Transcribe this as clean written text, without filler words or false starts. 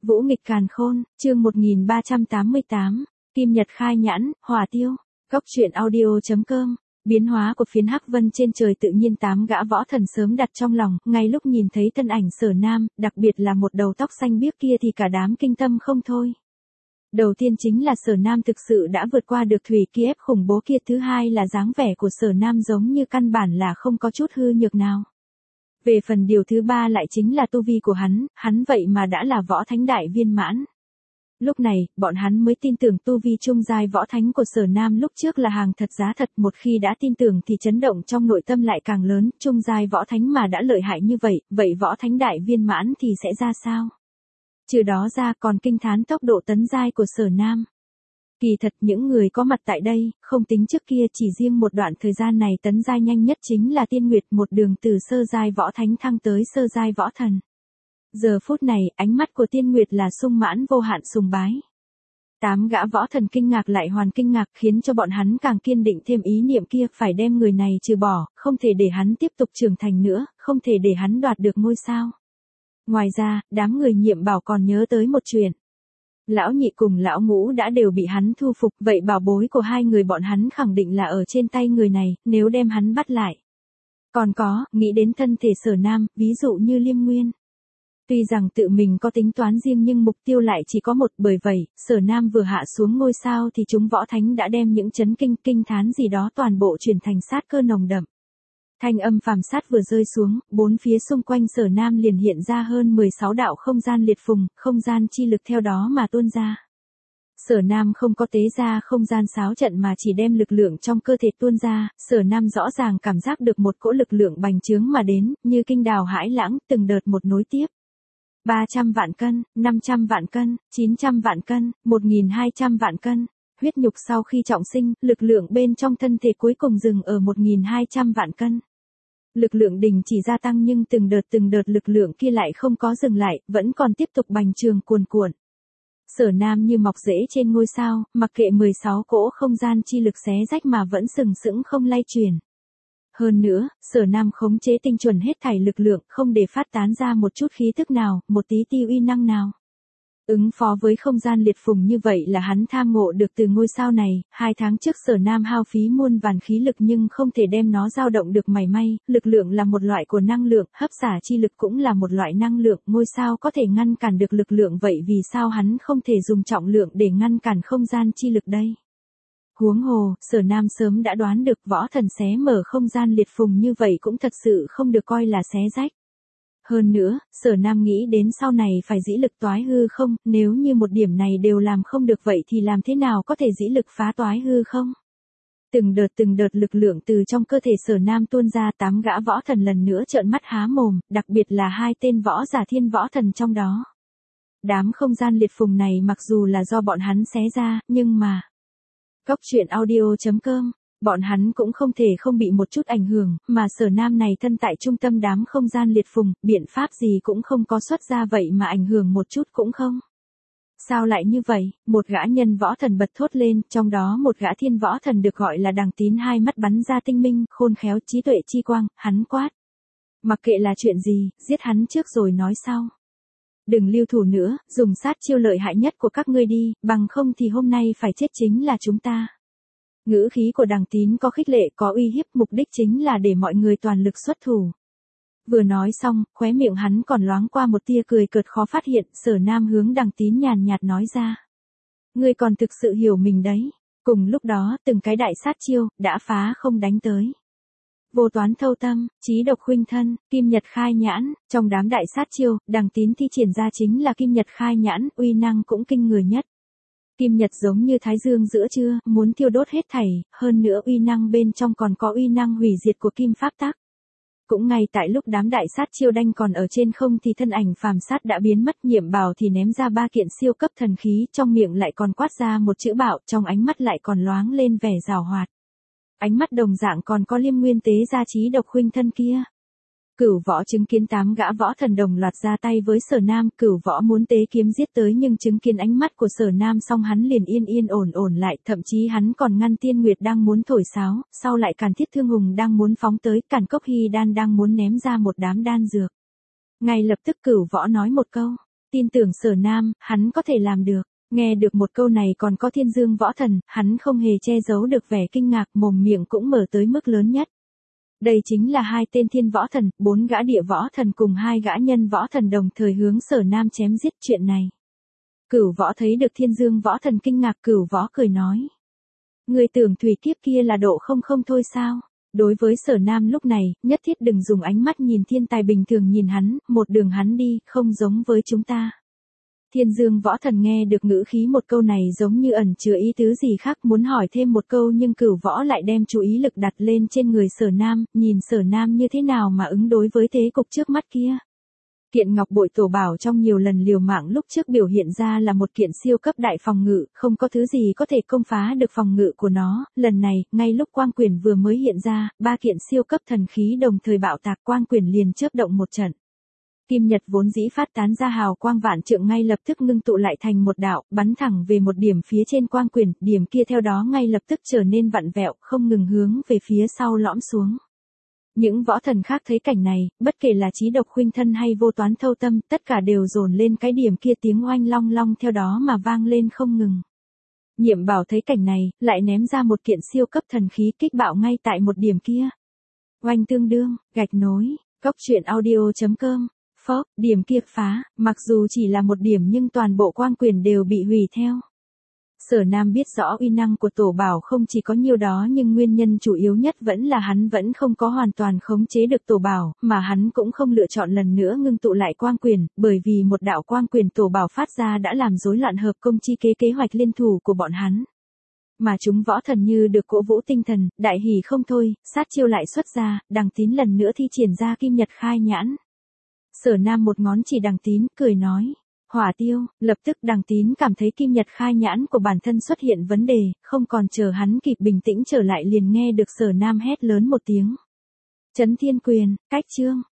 Vũ nghịch càn khôn, chương 1388, Kim Nhật khai nhãn, hỏa tiêu. Góc truyện audio.com. Biến hóa của phiến hắc vân trên trời tự nhiên 8 gã võ thần sớm đặt trong lòng, ngay lúc nhìn thấy thân ảnh Sở Nam, đặc biệt là một đầu tóc xanh biếc kia thì cả đám kinh tâm không thôi. Đầu tiên chính là Sở Nam thực sự đã vượt qua được thủy kia ép khủng bố kia, thứ hai là dáng vẻ của Sở Nam giống như căn bản là không có chút hư nhược nào. Về phần điều thứ ba lại chính là tu vi của hắn vậy mà đã là võ thánh đại viên mãn. Lúc này, bọn hắn mới tin tưởng tu vi trung giai võ thánh của Sở Nam lúc trước là hàng thật giá thật, một khi đã tin tưởng thì chấn động trong nội tâm lại càng lớn, trung giai võ thánh mà đã lợi hại như vậy võ thánh đại viên mãn thì sẽ ra sao? Trừ đó ra còn kinh thán tốc độ tấn giai của Sở Nam. Kỳ thật những người có mặt tại đây, không tính trước kia, chỉ riêng một đoạn thời gian này tấn giai nhanh nhất chính là Tiên Nguyệt, một đường từ sơ giai võ thánh thăng tới sơ giai võ thần. Giờ phút này, ánh mắt của Tiên Nguyệt là sung mãn vô hạn sùng bái. 8 gã võ thần kinh ngạc lại hoàn kinh ngạc, khiến cho bọn hắn càng kiên định thêm ý niệm kia, phải đem người này trừ bỏ, không thể để hắn tiếp tục trưởng thành nữa, không thể để hắn đoạt được ngôi sao. Ngoài ra, đám người Nhiệm Bảo còn nhớ tới một chuyện. Lão Nhị cùng lão Ngũ đã đều bị hắn thu phục, vậy bảo bối của hai người bọn hắn khẳng định là ở trên tay người này, nếu đem hắn bắt lại. Còn có, nghĩ đến thân thể Sở Nam, ví dụ như Liêm Nguyên. Tuy rằng tự mình có tính toán riêng nhưng mục tiêu lại chỉ có một, bởi vậy, Sở Nam vừa hạ xuống ngôi sao thì chúng võ thánh đã đem những chấn kinh thán gì đó toàn bộ chuyển thành sát cơ nồng đậm. Thanh âm phàm sát vừa rơi xuống, bốn phía xung quanh Sở Nam liền hiện ra hơn 16 đạo không gian liệt phùng, không gian chi lực theo đó mà tuôn ra. Sở Nam không có tế ra không gian xáo trận mà chỉ đem lực lượng trong cơ thể tuôn ra, Sở Nam rõ ràng cảm giác được một cỗ lực lượng bành trướng mà đến, như kinh đào hãi lãng, từng đợt một nối tiếp. 300 vạn cân, 500 vạn cân, 900 vạn cân, 1200 vạn cân. Huyết nhục sau khi trọng sinh, lực lượng bên trong thân thể cuối cùng dừng ở 1200 vạn cân. Lực lượng đình chỉ gia tăng nhưng từng đợt lực lượng kia lại không có dừng lại, vẫn còn tiếp tục bành trướng cuồn cuộn. Sở Nam như mọc rễ trên ngôi sao, mặc kệ 16 cỗ không gian chi lực xé rách mà vẫn sừng sững không lay chuyển. Hơn nữa, Sở Nam khống chế tinh chuẩn hết thảy lực lượng, không để phát tán ra một chút khí tức nào, một tí ti uy năng nào. Ứng phó với không gian liệt phùng như vậy là hắn tham ngộ được từ ngôi sao này, 2 tháng trước Sở Nam hao phí muôn vàn khí lực nhưng không thể đem nó dao động được mảy may, lực lượng là một loại của năng lượng, hấp xả chi lực cũng là một loại năng lượng, ngôi sao có thể ngăn cản được lực lượng, vậy vì sao hắn không thể dùng trọng lượng để ngăn cản không gian chi lực đây? Huống hồ, Sở Nam sớm đã đoán được võ thần xé mở không gian liệt phùng như vậy cũng thật sự không được coi là xé rách. Hơn nữa, Sở Nam nghĩ đến sau này phải dĩ lực toái hư không, nếu như một điểm này đều làm không được vậy thì làm thế nào có thể dĩ lực phá toái hư không? Từng đợt lực lượng từ trong cơ thể Sở Nam tuôn ra, 8 gã võ thần lần nữa trợn mắt há mồm, đặc biệt là 2 tên võ giả thiên võ thần trong đó. Đám không gian liệt phùng này mặc dù là do bọn hắn xé ra, nhưng mà... Góc truyện audio.com, bọn hắn cũng không thể không bị một chút ảnh hưởng, mà Sở Nam này thân tại trung tâm đám không gian liệt phùng, biện pháp gì cũng không có xuất ra vậy mà ảnh hưởng một chút cũng không. Sao lại như vậy? Một gã nhân võ thần bật thốt lên, trong đó một gã thiên võ thần được gọi là Đằng Tín, hai mắt bắn ra tinh minh, khôn khéo, trí tuệ chi quang, hắn quát. Mặc kệ là chuyện gì, giết hắn trước rồi nói sau. Đừng lưu thủ nữa, dùng sát chiêu lợi hại nhất của các ngươi đi, bằng không thì hôm nay phải chết chính là chúng ta. Ngữ khí của Đằng Tín có khích lệ, có uy hiếp, mục đích chính là để mọi người toàn lực xuất thủ. Vừa nói xong, khóe miệng hắn còn loáng qua một tia cười cợt khó phát hiện, Sở Nam hướng Đằng Tín nhàn nhạt nói ra. Ngươi còn thực sự hiểu mình đấy. Cùng lúc đó, từng cái đại sát chiêu, đã phá không đánh tới. Vô toán thâu tâm, trí độc khuynh thân, Kim Nhật khai nhãn, trong đám đại sát chiêu, Đằng Tín thi triển ra chính là Kim Nhật khai nhãn, uy năng cũng kinh người nhất. Kim Nhật giống như thái dương giữa trưa, muốn thiêu đốt hết thảy, hơn nữa uy năng bên trong còn có uy năng hủy diệt của kim pháp tắc. Cũng ngay tại lúc đám đại sát chiêu đanh còn ở trên không thì thân ảnh phàm sát đã biến mất, Nhiệm Bảo thì ném ra 3 kiện siêu cấp thần khí, trong miệng lại còn quát ra một chữ bạo, trong ánh mắt lại còn loáng lên vẻ giảo hoạt. Ánh mắt đồng dạng còn có Liêm Nguyên tế ra trí độc khuynh thân kia. Cửu Võ chứng kiến 8 gã võ thần đồng loạt ra tay với Sở Nam, Cửu Võ muốn tế kiếm giết tới nhưng chứng kiến ánh mắt của Sở Nam xong hắn liền yên ổn lại, thậm chí hắn còn ngăn Tiên Nguyệt đang muốn thổi sáo, sau lại Càn Thiết Thương Hùng đang muốn phóng tới, Càn Cốc Hy Đan đang muốn ném ra một đám đan dược. Ngay lập tức Cửu Võ nói một câu, tin tưởng Sở Nam, hắn có thể làm được. Nghe được một câu này còn có Thiên Dương Võ Thần, hắn không hề che giấu được vẻ kinh ngạc, mồm miệng cũng mở tới mức lớn nhất. Đây chính là 2 tên thiên võ thần, 4 gã địa võ thần cùng 2 gã nhân võ thần đồng thời hướng Sở Nam chém giết chuyện này. Cửu Võ thấy được Thiên Dương Võ Thần kinh ngạc, Cửu Võ cười nói. Người tưởng thủy kiếp kia là độ không thôi sao? Đối với Sở Nam lúc này, nhất thiết đừng dùng ánh mắt nhìn thiên tài bình thường nhìn hắn, một đường hắn đi, không giống với chúng ta. Thiên Dương Võ Thần nghe được ngữ khí một câu này giống như ẩn chứa ý tứ gì khác, muốn hỏi thêm một câu nhưng Cửu Võ lại đem chú ý lực đặt lên trên người Sở Nam, nhìn Sở Nam như thế nào mà ứng đối với thế cục trước mắt kia. Kiện ngọc bội tổ bảo trong nhiều lần liều mạng lúc trước biểu hiện ra là một kiện siêu cấp đại phòng ngự, không có thứ gì có thể công phá được phòng ngự của nó, lần này, ngay lúc quang quyền vừa mới hiện ra, 3 kiện siêu cấp thần khí đồng thời bạo tạc, quang quyền liền chớp động một trận. Kim nhật vốn dĩ phát tán ra hào quang vạn trượng ngay lập tức ngưng tụ lại thành một đạo, bắn thẳng về một điểm phía trên quang quyền, điểm kia theo đó ngay lập tức trở nên vặn vẹo, không ngừng hướng về phía sau lõm xuống. Những võ thần khác thấy cảnh này, bất kể là Chí Độc Khuynh Thân hay Vô Toán Thâu Tâm, tất cả đều dồn lên cái điểm kia, tiếng oanh long long theo đó mà vang lên không ngừng. Nhiệm Bảo thấy cảnh này, lại ném ra một kiện siêu cấp thần khí kích bạo ngay tại một điểm kia. Oanh tương đương, gạch nối, Cốc Truyện Audio.com. Phốc, điểm kia phá, mặc dù chỉ là một điểm nhưng toàn bộ quang quyền đều bị hủy theo. Sở Nam biết rõ uy năng của tổ bảo không chỉ có nhiêu đó nhưng nguyên nhân chủ yếu nhất vẫn là hắn vẫn không có hoàn toàn khống chế được tổ bảo, mà hắn cũng không lựa chọn lần nữa ngưng tụ lại quang quyền, bởi vì một đạo quang quyền tổ bảo phát ra đã làm rối loạn hợp công chi kế hoạch liên thủ của bọn hắn. Mà chúng võ thần như được cổ vũ tinh thần, đại hỉ không thôi, sát chiêu lại xuất ra, Đằng Tín lần nữa thi triển ra kim nhật khai nhãn. Sở Nam một ngón chỉ Đằng Tín, cười nói. Hỏa tiêu, lập tức Đằng Tín cảm thấy kim nhật khai nhãn của bản thân xuất hiện vấn đề, không còn chờ hắn kịp bình tĩnh trở lại liền nghe được Sở Nam hét lớn một tiếng. Chấn Thiên Quyền, cách chương.